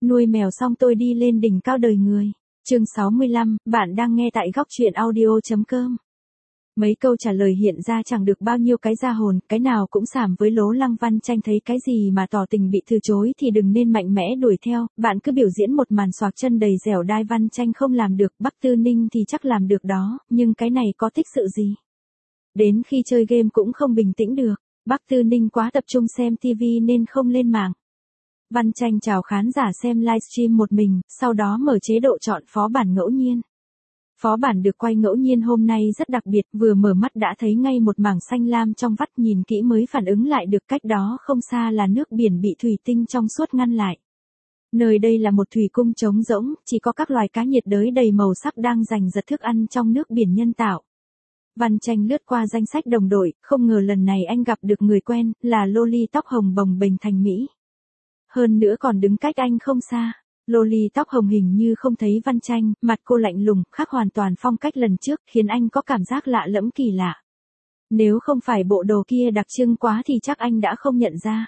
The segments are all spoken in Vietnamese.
Nuôi mèo xong tôi đi lên đỉnh cao đời người. Chương 65, bạn đang nghe tại góc truyện audio.com. Mấy câu trả lời hiện ra chẳng được bao nhiêu cái ra hồn, cái nào cũng xàm với lố Lăng Văn Tranh thấy cái gì mà tỏ tình bị từ chối thì đừng nên mạnh mẽ đuổi theo, bạn cứ biểu diễn một màn xoạc chân đầy dẻo dai. Văn Tranh không làm được, Bắc Tư Ninh thì chắc làm được đó, nhưng cái này có thích sự gì. Đến khi chơi game cũng không bình tĩnh được, Bắc Tư Ninh quá tập trung xem TV nên không lên mạng. Văn Tranh chào khán giả xem livestream một mình, sau đó mở chế độ chọn phó bản ngẫu nhiên. Phó bản được quay ngẫu nhiên hôm nay rất đặc biệt, vừa mở mắt đã thấy ngay một mảng xanh lam trong vắt, nhìn kỹ mới phản ứng lại được cách đó không xa là nước biển bị thủy tinh trong suốt ngăn lại. Nơi đây là một thủy cung trống rỗng, chỉ có các loài cá nhiệt đới đầy màu sắc đang giành giật thức ăn trong nước biển nhân tạo. Văn Tranh lướt qua danh sách đồng đội, không ngờ lần này anh gặp được người quen, là Loli tóc hồng bồng bềnh Thành Mỹ. Hơn nữa còn đứng cách anh không xa. Loli tóc hồng hình như không thấy Văn Tranh, mặt cô lạnh lùng, khác hoàn toàn phong cách lần trước, khiến anh có cảm giác lạ lẫm kỳ lạ. Nếu không phải bộ đồ kia đặc trưng quá thì chắc anh đã không nhận ra.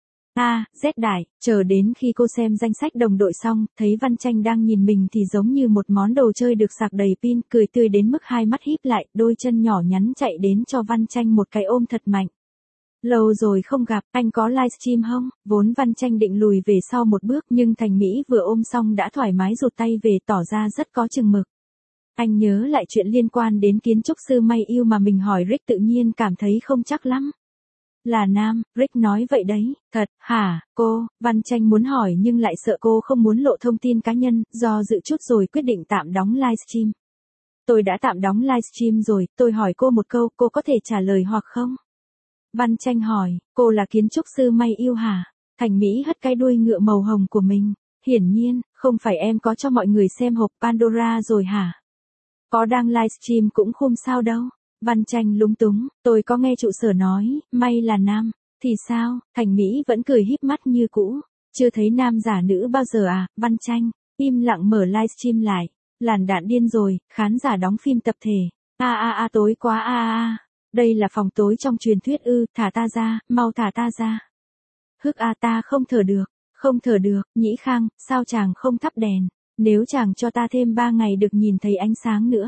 Z đại, chờ đến khi cô xem danh sách đồng đội xong, thấy Văn Tranh đang nhìn mình thì giống như một món đồ chơi được sạc đầy pin, cười tươi đến mức hai mắt híp lại, đôi chân nhỏ nhắn chạy đến cho Văn Tranh một cái ôm thật mạnh. Lâu rồi không gặp, anh có livestream không? Vốn Văn Tranh định lùi về sau một bước nhưng Thành Mỹ vừa ôm xong đã thoải mái rụt tay về, tỏ ra rất có chừng mực. Anh nhớ lại chuyện liên quan đến kiến trúc sư May yêu mà mình hỏi Rick, tự nhiên cảm thấy không chắc lắm. Là nam, Rick nói vậy đấy. Thật, hả, cô? Văn Tranh muốn hỏi nhưng lại sợ cô không muốn lộ thông tin cá nhân, do dự chút rồi quyết định tạm đóng livestream. Tôi đã tạm đóng livestream rồi, tôi hỏi cô một câu, cô có thể trả lời hoặc không? Văn Tranh hỏi, cô là kiến trúc sư May yêu hả? Thành Mỹ hất cái đuôi ngựa màu hồng của mình. Hiển nhiên, không phải em có cho mọi người xem hộp Pandora rồi hả? Có đang livestream cũng không sao đâu. Văn Tranh lúng túng, tôi có nghe trụ sở nói, May là nam. Thì sao? Thành Mỹ vẫn cười híp mắt như cũ. Chưa thấy nam giả nữ bao giờ à? Văn Tranh im lặng mở livestream lại. Làn đạn điên rồi, khán giả đóng phim tập thể. Tối quá Đây là phòng tối trong truyền thuyết ư? Thả ta ra, mau thả ta ra. Hức ta không thở được, Nhĩ Khang, sao chàng không thắp đèn? Nếu chàng cho ta thêm 3 ngày được nhìn thấy ánh sáng nữa.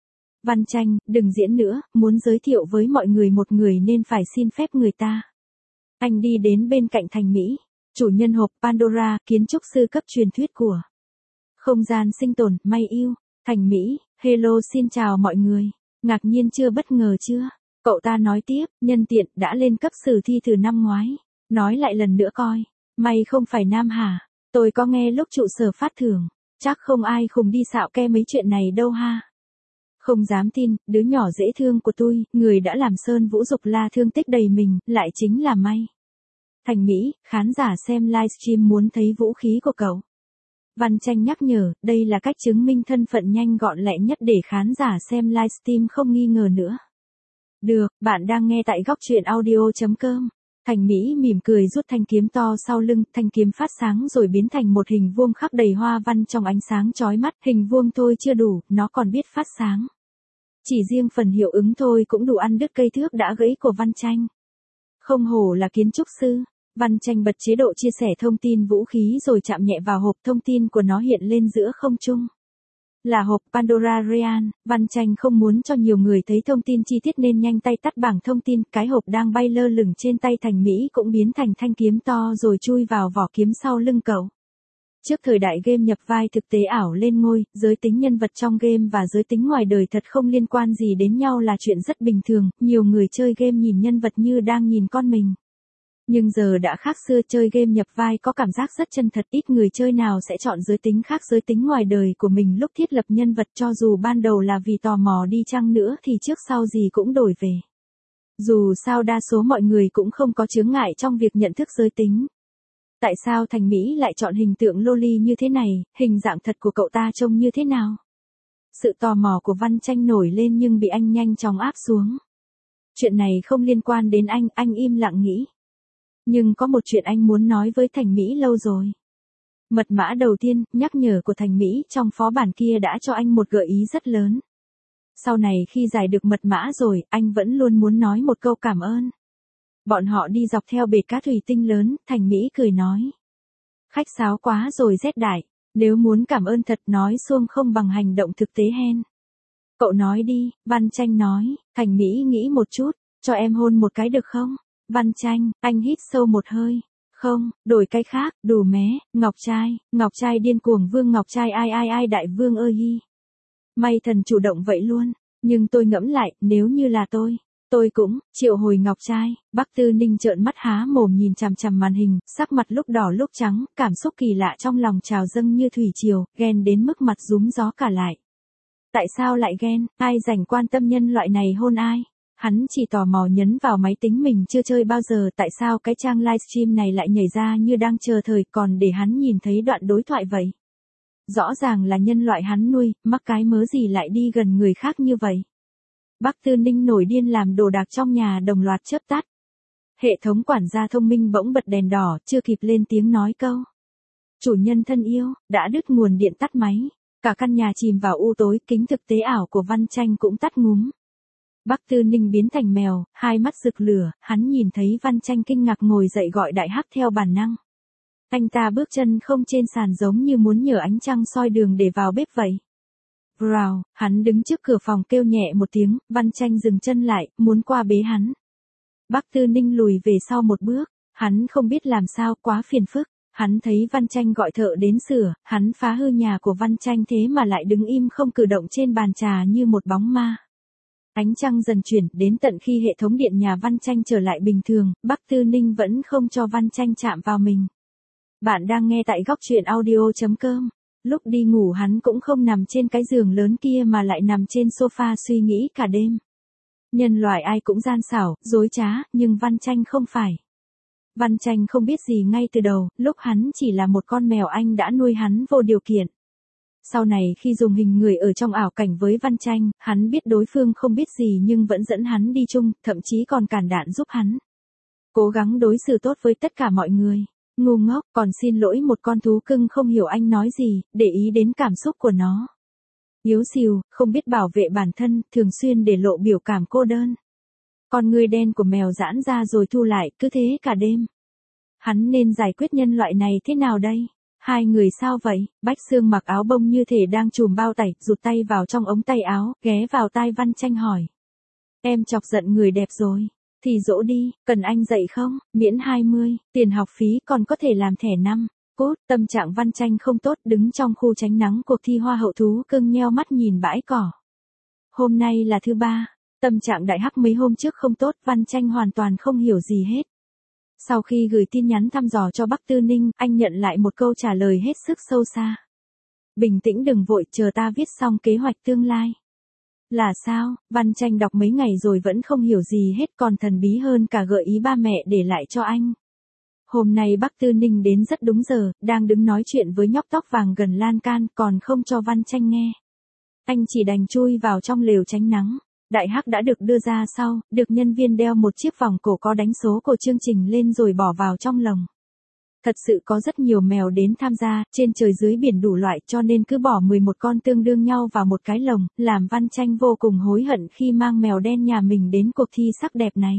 Văn Tranh, đừng diễn nữa, muốn giới thiệu với mọi người một người nên phải xin phép người ta. Anh đi đến bên cạnh Thành Mỹ, chủ nhân hộp Pandora, kiến trúc sư cấp truyền thuyết của không gian sinh tồn, May yêu. Thành Mỹ, hello xin chào mọi người. Ngạc nhiên chưa, bất ngờ chưa? Cậu ta nói tiếp, nhân tiện, đã lên cấp sử thi từ năm ngoái. Nói lại lần nữa coi. May không phải nam hả? Tôi có nghe lúc trụ sở phát thưởng. Chắc không ai khùng đi xạo ke mấy chuyện này đâu ha. Không dám tin, đứa nhỏ dễ thương của tôi, người đã làm Sơn Vũ Dục La thương tích đầy mình, lại chính là May. Thành Mỹ, khán giả xem livestream muốn thấy vũ khí của cậu. Văn Tranh nhắc nhở, đây là cách chứng minh thân phận nhanh gọn lẹ nhất để khán giả xem livestream không nghi ngờ nữa. Được, bạn đang nghe tại góc truyện audio.com. Thành Mỹ mỉm cười rút thanh kiếm to sau lưng, thanh kiếm phát sáng rồi biến thành một hình vuông khắc đầy hoa văn trong ánh sáng chói mắt, hình vuông thôi chưa đủ, nó còn biết phát sáng. Chỉ riêng phần hiệu ứng thôi cũng đủ ăn đứt cây thước đã gãy của Văn Tranh. Không hổ là kiến trúc sư. Văn Tranh bật chế độ chia sẻ thông tin vũ khí rồi chạm nhẹ vào hộp, thông tin của nó hiện lên giữa không trung. Là hộp Pandora Real. Văn Tranh không muốn cho nhiều người thấy thông tin chi tiết nên nhanh tay tắt bảng thông tin, cái hộp đang bay lơ lửng trên tay Thành Mỹ cũng biến thành thanh kiếm to rồi chui vào vỏ kiếm sau lưng cậu. Trước thời đại game nhập vai thực tế ảo lên ngôi, giới tính nhân vật trong game và giới tính ngoài đời thật không liên quan gì đến nhau là chuyện rất bình thường, nhiều người chơi game nhìn nhân vật như đang nhìn con mình. Nhưng giờ đã khác xưa, chơi game nhập vai có cảm giác rất chân thật, ít người chơi nào sẽ chọn giới tính khác giới tính ngoài đời của mình lúc thiết lập nhân vật, cho dù ban đầu là vì tò mò đi chăng nữa thì trước sau gì cũng đổi về. Dù sao đa số mọi người cũng không có chướng ngại trong việc nhận thức giới tính. Tại sao Thành Mỹ lại chọn hình tượng Loli như thế này, hình dạng thật của cậu ta trông như thế nào? Sự tò mò của Văn Tranh nổi lên nhưng bị anh nhanh chóng áp xuống. Chuyện này không liên quan đến anh im lặng nghĩ. Nhưng có một chuyện anh muốn nói với Thành Mỹ lâu rồi. Mật mã đầu tiên, nhắc nhở của Thành Mỹ trong phó bản kia đã cho anh một gợi ý rất lớn. Sau này khi giải được mật mã rồi, anh vẫn luôn muốn nói một câu cảm ơn. Bọn họ đi dọc theo bể cá thủy tinh lớn, Thành Mỹ cười nói. Khách sáo quá rồi rét đại. Nếu muốn cảm ơn thật nói xuông không bằng hành động thực tế hen. Cậu nói đi, Văn Tranh nói. Thành Mỹ nghĩ một chút, cho em hôn một cái được không? Văn Tranh, anh hít sâu một hơi. Không, đổi cái khác, đủ mé, Ngọc trai điên cuồng Vương Ngọc trai ai đại vương ơi hi. May thần chủ động vậy luôn, nhưng tôi ngẫm lại, nếu như là tôi cũng, triệu hồi Ngọc trai. Bắc Tư Ninh trợn mắt há mồm nhìn chằm chằm màn hình, sắc mặt lúc đỏ lúc trắng, cảm xúc kỳ lạ trong lòng trào dâng như thủy triều, ghen đến mức mặt rúm gió cả lại. Tại sao lại ghen, ai rảnh quan tâm nhân loại này hôn ai? Hắn chỉ tò mò nhấn vào máy tính mình chưa chơi bao giờ, tại sao cái trang livestream này lại nhảy ra như đang chờ thời còn để hắn nhìn thấy đoạn đối thoại vậy. Rõ ràng là nhân loại hắn nuôi, mắc cái mớ gì lại đi gần người khác như vậy. Bắc Tư Ninh nổi điên làm đồ đạc trong nhà đồng loạt chớp tắt. Hệ thống quản gia thông minh bỗng bật đèn đỏ, chưa kịp lên tiếng nói câu. Chủ nhân thân yêu, đã đứt nguồn điện tắt máy. Cả căn nhà chìm vào u tối, kính thực tế ảo của Văn Tranh cũng tắt ngúm. Bắc Tư Ninh biến thành mèo, hai mắt rực lửa, hắn nhìn thấy Văn Tranh kinh ngạc ngồi dậy gọi đại hắc theo bản năng. Anh ta bước chân không trên sàn giống như muốn nhờ ánh trăng soi đường để vào bếp vậy. Rào, hắn đứng trước cửa phòng kêu nhẹ một tiếng, Văn Tranh dừng chân lại, muốn qua bế hắn. Bắc Tư Ninh lùi về sau một bước, hắn không biết làm sao, quá phiền phức. Hắn thấy Văn Tranh gọi thợ đến sửa, hắn phá hư nhà của Văn Tranh thế mà lại đứng im không cử động trên bàn trà như một bóng ma. Ánh trăng dần chuyển đến tận khi hệ thống điện nhà Văn Tranh trở lại bình thường, Bắc Tư Ninh vẫn không cho Văn Tranh chạm vào mình. Bạn đang nghe tại góc truyện audio.com. Lúc đi ngủ hắn cũng không nằm trên cái giường lớn kia mà lại nằm trên sofa suy nghĩ cả đêm. Nhân loại ai cũng gian xảo, dối trá, nhưng Văn Tranh không phải. Văn Tranh không biết gì ngay từ đầu, lúc hắn chỉ là một con mèo anh đã nuôi hắn vô điều kiện. Sau này khi dùng hình người ở trong ảo cảnh với Văn Tranh, hắn biết đối phương không biết gì nhưng vẫn dẫn hắn đi chung, thậm chí còn cản đạn giúp hắn. Cố gắng đối xử tốt với tất cả mọi người. Ngu ngốc, còn xin lỗi một con thú cưng không hiểu anh nói gì, để ý đến cảm xúc của nó. Yếu xìu, không biết bảo vệ bản thân, thường xuyên để lộ biểu cảm cô đơn. Con người đen của mèo giãn ra rồi thu lại, cứ thế cả đêm. Hắn nên giải quyết nhân loại này thế nào đây? Hai người sao vậy? Bách Xương mặc áo bông như thể đang chùm bao tải, rụt tay vào trong ống tay áo, ghé vào tai Văn Tranh hỏi. Em chọc giận người đẹp rồi. Thì dỗ đi, cần anh dạy không? Miễn 20, tiền học phí còn có thể làm thẻ 5. Cút, tâm trạng Văn Tranh không tốt, đứng trong khu tránh nắng cuộc thi hoa hậu thú cưng nheo mắt nhìn bãi cỏ. Hôm nay là thứ 3, tâm trạng đại hắc mấy hôm trước không tốt, Văn Tranh hoàn toàn không hiểu gì hết. Sau khi gửi tin nhắn thăm dò cho Bắc Tư Ninh, anh nhận lại một câu trả lời hết sức sâu xa. Bình tĩnh đừng vội, chờ ta viết xong kế hoạch tương lai. Là sao? Văn Tranh đọc mấy ngày rồi vẫn không hiểu gì hết, còn thần bí hơn cả gợi ý ba mẹ để lại cho anh. Hôm nay Bắc Tư Ninh đến rất đúng giờ, đang đứng nói chuyện với nhóc tóc vàng gần lan can, còn không cho Văn Tranh nghe. Anh chỉ đành chui vào trong lều tránh nắng. Đại hắc đã được đưa ra sau, được nhân viên đeo một chiếc vòng cổ có đánh số của chương trình lên rồi bỏ vào trong lồng. Thật sự có rất nhiều mèo đến tham gia, trên trời dưới biển đủ loại, cho nên cứ bỏ 11 con tương đương nhau vào một cái lồng, làm Văn Tranh vô cùng hối hận khi mang mèo đen nhà mình đến cuộc thi sắc đẹp này.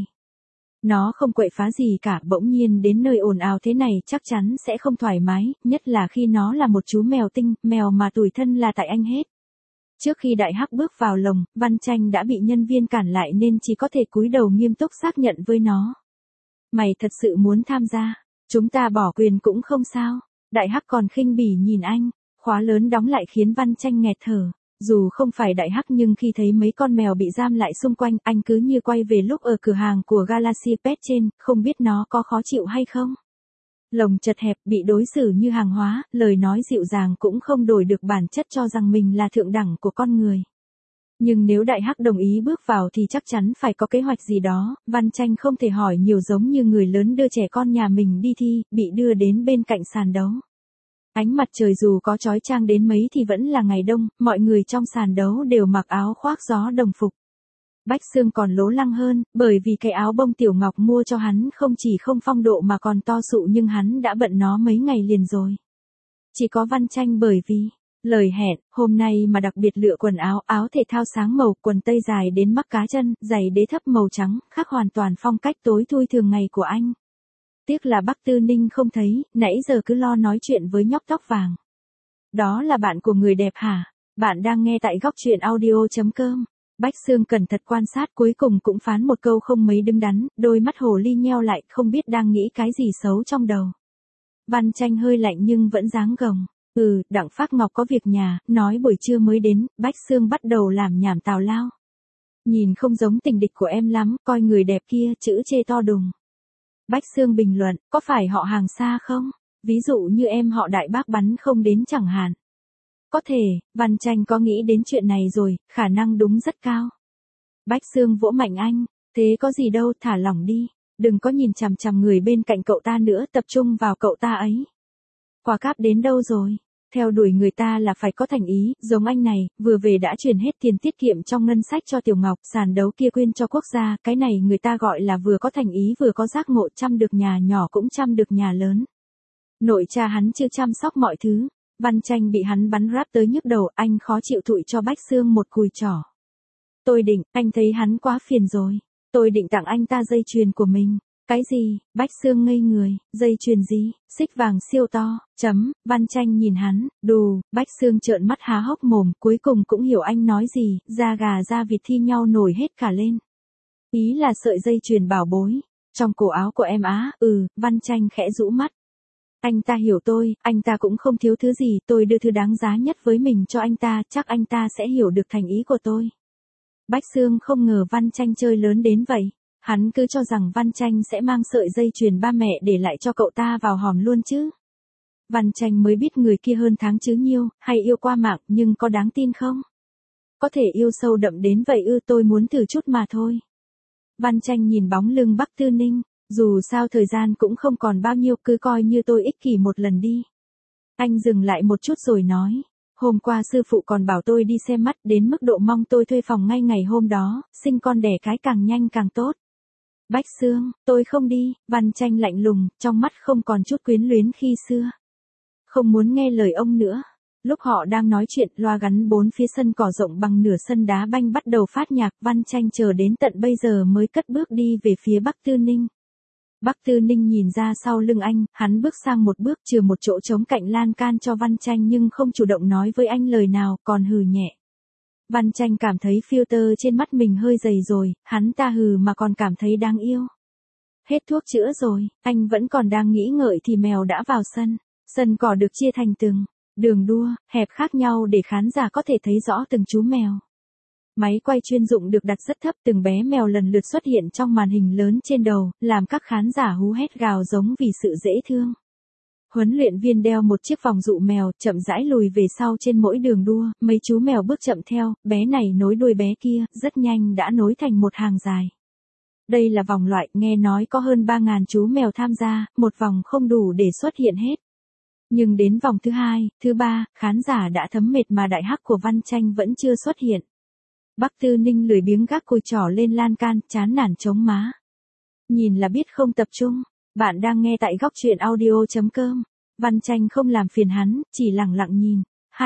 Nó không quậy phá gì cả, bỗng nhiên đến nơi ồn ào thế này chắc chắn sẽ không thoải mái, nhất là khi nó là một chú mèo tinh, mèo mà tủi thân là tại anh hết. Trước khi đại hắc bước vào lồng, Văn Tranh đã bị nhân viên cản lại nên chỉ có thể cúi đầu nghiêm túc xác nhận với nó. Mày thật sự muốn tham gia? Chúng ta bỏ quyền cũng không sao. Đại hắc còn khinh bỉ nhìn anh, khóa lớn đóng lại khiến Văn Tranh nghẹt thở. Dù không phải đại hắc nhưng khi thấy mấy con mèo bị giam lại xung quanh, anh cứ như quay về lúc ở cửa hàng của Galaxy Pet trên, không biết nó có khó chịu hay không. Lồng chật hẹp, bị đối xử như hàng hóa, lời nói dịu dàng cũng không đổi được bản chất cho rằng mình là thượng đẳng của con người. Nhưng nếu đại hắc đồng ý bước vào thì chắc chắn phải có kế hoạch gì đó, Văn Tranh không thể hỏi nhiều giống như người lớn đưa trẻ con nhà mình đi thi, bị đưa đến bên cạnh sàn đấu. Ánh mặt trời dù có chói chang đến mấy thì vẫn là ngày đông, mọi người trong sàn đấu đều mặc áo khoác gió đồng phục. Bách Xương còn lố lăng hơn, bởi vì cái áo bông Tiểu Ngọc mua cho hắn không chỉ không phong độ mà còn to sụ nhưng hắn đã bận nó mấy ngày liền rồi. Chỉ có Văn Tranh bởi vì lời hẹn, hôm nay mà đặc biệt lựa quần áo, áo thể thao sáng màu, quần tây dài đến mắc cá chân, giày đế thấp màu trắng, khác hoàn toàn phong cách tối thui thường ngày của anh. Tiếc là Bắc Tư Ninh không thấy, nãy giờ cứ lo nói chuyện với nhóc tóc vàng. Đó là bạn của người đẹp hả? Bạn đang nghe tại góc truyện audio.com. Bách Xương cẩn thận quan sát cuối cùng cũng phán một câu không mấy đứng đắn, đôi mắt hồ ly nheo lại không biết đang nghĩ cái gì xấu trong đầu. Văn Tranh hơi lạnh nhưng vẫn dáng gồng. Đặng Phác Ngọc có việc nhà, nói buổi trưa mới đến, Bách Xương bắt đầu làm nhảm tào lao. Nhìn không giống tình địch của em lắm, coi người đẹp kia, chữ chê to đùng. Bách Xương bình luận, có phải họ hàng xa không? Ví dụ như em họ Đại Bác bắn không đến chẳng hạn. Có thể, Văn Tranh có nghĩ đến chuyện này rồi, khả năng đúng rất cao. Bách Xương vỗ mạnh anh, thế có gì đâu, thả lỏng đi. Đừng có nhìn chằm chằm người bên cạnh cậu ta nữa, tập trung vào cậu ta ấy. Quả cáp đến đâu rồi? Theo đuổi người ta là phải có thành ý, giống anh này, vừa về đã chuyển hết tiền tiết kiệm trong ngân sách cho Tiểu Ngọc, sàn đấu kia quyên cho quốc gia, cái này người ta gọi là vừa có thành ý vừa có giác ngộ, chăm được nhà nhỏ cũng chăm được nhà lớn. Nội cha hắn chưa chăm sóc mọi thứ, Văn Tranh bị hắn bắn ráp tới nhức đầu, anh khó chịu thụi cho Bách Xương một cùi trỏ. Tôi định, anh thấy hắn quá phiền rồi, tôi định tặng anh ta dây chuyền của mình. Cái gì? Bách Xương ngây người, dây chuyền gì? Xích vàng siêu to, Văn Tranh nhìn hắn, đù, Bách Xương trợn mắt há hốc mồm, cuối cùng cũng hiểu anh nói gì, da gà da vịt thi nhau nổi hết cả lên. Ý là sợi dây chuyền bảo bối, trong cổ áo của em á, Văn Tranh khẽ rũ mắt. Anh ta hiểu tôi, anh ta cũng không thiếu thứ gì, tôi đưa thứ đáng giá nhất với mình cho anh ta, chắc anh ta sẽ hiểu được thành ý của tôi. Bách Xương không ngờ Văn Tranh chơi lớn đến vậy. Hắn cứ cho rằng Văn Tranh sẽ mang sợi dây chuyền ba mẹ để lại cho cậu ta vào hòm luôn chứ. Văn Tranh mới biết người kia hơn tháng chứ nhiêu, hay yêu qua mạng nhưng có đáng tin không? Có thể yêu sâu đậm đến vậy tôi muốn thử chút mà thôi. Văn Tranh nhìn bóng lưng Bắc Tư Ninh, dù sao thời gian cũng không còn bao nhiêu, cứ coi như tôi ích kỷ một lần đi. Anh dừng lại một chút rồi nói. Hôm qua sư phụ còn bảo tôi đi xem mắt đến mức độ mong tôi thuê phòng ngay ngày hôm đó, sinh con đẻ cái càng nhanh càng tốt. Bách Xương, tôi không đi, Văn Tranh lạnh lùng, trong mắt không còn chút quyến luyến khi xưa. Không muốn nghe lời ông nữa. Lúc họ đang nói chuyện, loa gắn bốn phía sân cỏ rộng bằng nửa sân đá banh bắt đầu phát nhạc, Văn Tranh chờ đến tận bây giờ mới cất bước đi về phía Bắc Tư Ninh. Bắc Tư Ninh nhìn ra sau lưng anh, hắn bước sang một bước chừa một chỗ trống cạnh lan can cho Văn Tranh nhưng không chủ động nói với anh lời nào, còn hừ nhẹ. Văn Tranh cảm thấy filter trên mắt mình hơi dày rồi, hắn ta hừ mà còn cảm thấy đáng yêu. Hết thuốc chữa rồi, anh vẫn còn đang nghĩ ngợi thì mèo đã vào sân. Sân cỏ được chia thành từng đường đua, hẹp khác nhau để khán giả có thể thấy rõ từng chú mèo. Máy quay chuyên dụng được đặt rất thấp, từng bé mèo lần lượt xuất hiện trong màn hình lớn trên đầu, làm các khán giả hú hét gào giống vì sự dễ thương. Huấn luyện viên đeo một chiếc vòng dụ mèo, chậm rãi lùi về sau trên mỗi đường đua, mấy chú mèo bước chậm theo, bé này nối đuôi bé kia, rất nhanh đã nối thành một hàng dài. Đây là vòng loại, nghe nói có hơn 3.000 chú mèo tham gia, một vòng không đủ để xuất hiện hết. Nhưng đến vòng thứ 2, thứ 3, khán giả đã thấm mệt mà đại hắc của Văn Tranh vẫn chưa xuất hiện. Bắc Tư Ninh lười biếng gác cùi trỏ lên lan can, chán nản chống má. Nhìn là biết không tập trung. Bạn đang nghe tại góc truyện audio.com. Văn Tranh không làm phiền hắn, chỉ lặng lặng nhìn.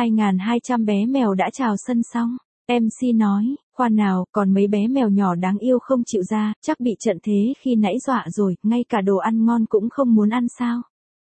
2.200 bé mèo đã chào sân xong. MC nói, khoan nào, còn mấy bé mèo nhỏ đáng yêu không chịu ra, chắc bị trận thế khi nãy dọa rồi, ngay cả đồ ăn ngon cũng không muốn ăn sao.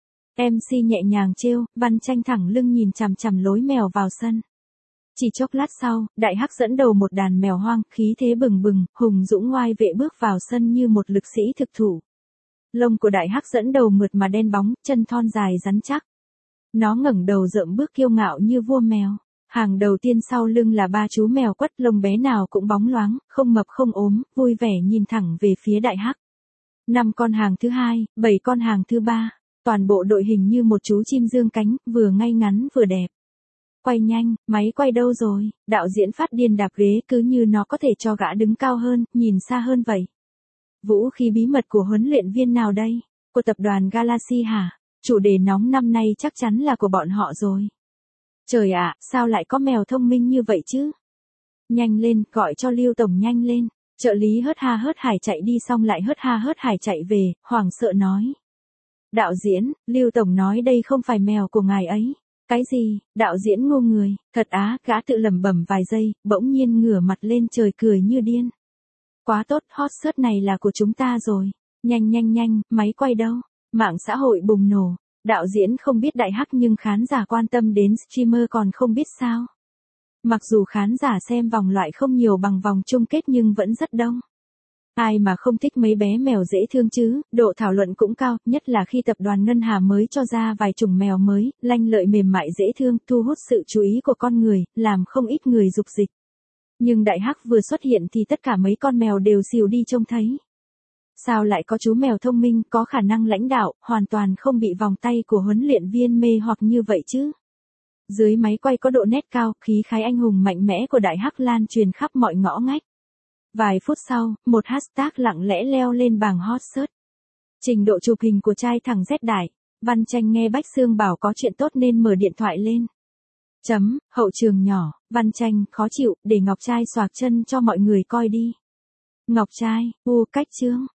MC nhẹ nhàng trêu, Văn Tranh thẳng lưng nhìn chằm chằm lối mèo vào sân. Chỉ chốc lát sau, đại hắc dẫn đầu một đàn mèo hoang, khí thế bừng bừng, hùng dũng ngoai vệ bước vào sân như một lực sĩ thực thủ. Lông của đại hắc dẫn đầu mượt mà đen bóng, chân thon dài rắn chắc. Nó ngẩng đầu rợm bước kiêu ngạo như vua mèo. Hàng đầu tiên sau lưng là 3 chú mèo quất, lông bé nào cũng bóng loáng, không mập không ốm, vui vẻ nhìn thẳng về phía đại hắc. 5 con hàng thứ 2, 7 con hàng thứ 3, toàn bộ đội hình như một chú chim dương cánh, vừa ngay ngắn vừa đẹp. Quay nhanh, máy quay đâu rồi, đạo diễn phát điên đạp ghế cứ như nó có thể cho gã đứng cao hơn, nhìn xa hơn vậy. Vũ khí bí mật của huấn luyện viên nào đây? Của tập đoàn Galaxy hả? Chủ đề nóng năm nay chắc chắn là của bọn họ rồi. Trời ạ, sao lại có mèo thông minh như vậy chứ? Nhanh lên, gọi cho Lưu Tổng nhanh lên. Trợ lý hớt ha hớt hải chạy đi xong lại hớt ha hớt hải chạy về, hoảng sợ nói. Đạo diễn, Lưu Tổng nói đây không phải mèo của ngài ấy. Cái gì? Đạo diễn ngu người, thật á, gã tự lẩm bẩm vài giây, bỗng nhiên ngửa mặt lên trời cười như điên. Quá tốt, hot search này là của chúng ta rồi. Nhanh nhanh nhanh, máy quay đâu? Mạng xã hội bùng nổ, đạo diễn không biết đại hắc nhưng khán giả quan tâm đến streamer còn không biết sao. Mặc dù khán giả xem vòng loại không nhiều bằng vòng chung kết nhưng vẫn rất đông. Ai mà không thích mấy bé mèo dễ thương chứ, độ thảo luận cũng cao, nhất là khi tập đoàn Ngân Hà mới cho ra vài chủng mèo mới, lanh lợi mềm mại dễ thương, thu hút sự chú ý của con người, làm không ít người dục dịch. Nhưng đại hắc vừa xuất hiện thì tất cả mấy con mèo đều xìu đi trông thấy. Sao lại có chú mèo thông minh, có khả năng lãnh đạo, hoàn toàn không bị vòng tay của huấn luyện viên mê hoặc như vậy chứ? Dưới máy quay có độ nét cao, khí khái anh hùng mạnh mẽ của đại hắc lan truyền khắp mọi ngõ ngách. Vài phút sau, một hashtag lặng lẽ leo lên bảng hot search. Trình độ chụp hình của trai thẳng rét đại. Văn Tranh nghe Bách Xương bảo có chuyện tốt nên mở điện thoại lên. Hậu trường nhỏ, Văn Tranh khó chịu, để Ngọc Trai xoạc chân cho mọi người coi đi. Ngọc Trai, cách chương.